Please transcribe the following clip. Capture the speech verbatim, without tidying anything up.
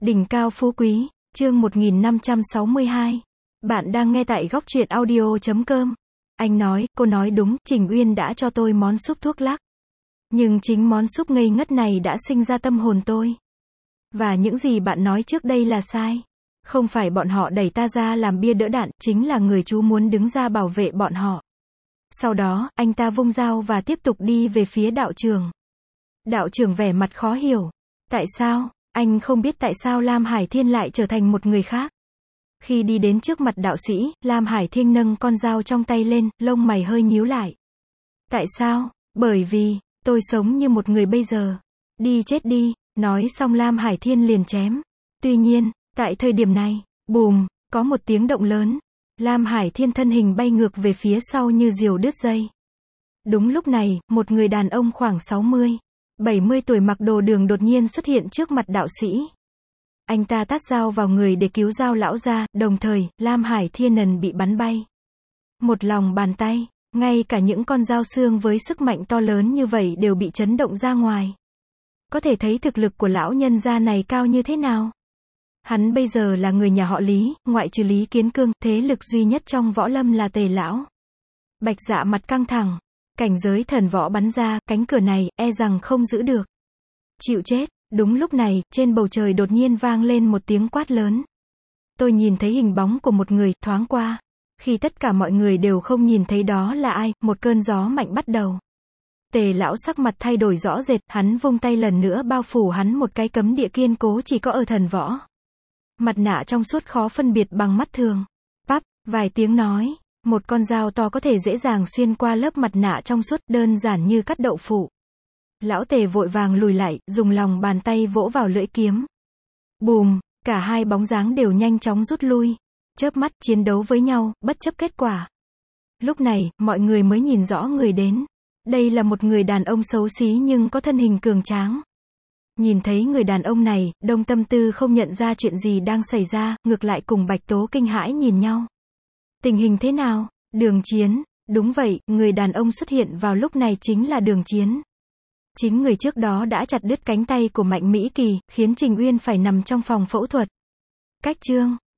Đỉnh cao phú quý, chương một nghìn năm trăm sáu mươi hai. Bạn đang nghe tại góc truyện audio chấm com. Anh nói, cô nói đúng, Trình Uyên đã cho tôi món súp thuốc lắc. Nhưng chính món súp ngây ngất này đã sinh ra tâm hồn tôi. Và những gì bạn nói trước đây là sai. Không phải bọn họ đẩy ta ra làm bia đỡ đạn, chính là người chú muốn đứng ra bảo vệ bọn họ. Sau đó, anh ta vung dao và tiếp tục đi về phía đạo trưởng. Đạo trưởng vẻ mặt khó hiểu. Tại sao? Anh không biết tại sao Lam Hải Thiên lại trở thành một người khác. Khi đi đến trước mặt đạo sĩ, Lam Hải Thiên nâng con dao trong tay lên, lông mày hơi nhíu lại. Tại sao? Bởi vì, tôi sống như một người bây giờ. Đi chết đi, nói xong Lam Hải Thiên liền chém. Tuy nhiên, tại thời điểm này, bùm, có một tiếng động lớn. Lam Hải Thiên thân hình bay ngược về phía sau như diều đứt dây. Đúng lúc này, một người đàn ông khoảng sáu mươi, bảy mươi tuổi mặc đồ đường đột nhiên xuất hiện trước mặt đạo sĩ. Anh ta tát dao vào người để cứu dao lão ra, đồng thời, Lam Hải Thiên nần bị bắn bay. Một lòng bàn tay, ngay cả những con dao xương với sức mạnh to lớn như vậy đều bị chấn động ra ngoài. Có thể thấy thực lực của lão nhân gia này cao như thế nào. Hắn bây giờ là người nhà họ Lý, ngoại trừ Lý Kiến Cương, thế lực duy nhất trong võ lâm là Tề lão. Bạch Dạ mặt căng thẳng. Cảnh giới thần võ bắn ra, cánh cửa này, e rằng không giữ được. Chịu chết. Đúng lúc này, trên bầu trời đột nhiên vang lên một tiếng quát lớn. Tôi nhìn thấy hình bóng của một người, thoáng qua. Khi tất cả mọi người đều không nhìn thấy đó là ai, một cơn gió mạnh bắt đầu. Tề lão sắc mặt thay đổi rõ rệt, hắn vung tay lần nữa bao phủ hắn một cái cấm địa kiên cố chỉ có ở thần võ. Mặt nạ trong suốt khó phân biệt bằng mắt thường. Pắp, vài tiếng nói. Một con dao to có thể dễ dàng xuyên qua lớp mặt nạ trong suốt, đơn giản như cắt đậu phụ. Lão Tề vội vàng lùi lại, dùng lòng bàn tay vỗ vào lưỡi kiếm. Bùm, cả hai bóng dáng đều nhanh chóng rút lui. Chớp mắt, chiến đấu với nhau, bất chấp kết quả. Lúc này, mọi người mới nhìn rõ người đến. Đây là một người đàn ông xấu xí nhưng có thân hình cường tráng. Nhìn thấy người đàn ông này, Đông Tâm Tư không nhận ra chuyện gì đang xảy ra, ngược lại cùng Bạch Tố kinh hãi nhìn nhau. Tình hình thế nào? Đường Chiến. Đúng vậy, người đàn ông xuất hiện vào lúc này chính là Đường Chiến. Chính người trước đó đã chặt đứt cánh tay của Mạnh Mỹ Kỳ, khiến Trình Uyên phải nằm trong phòng phẫu thuật. Cách chương.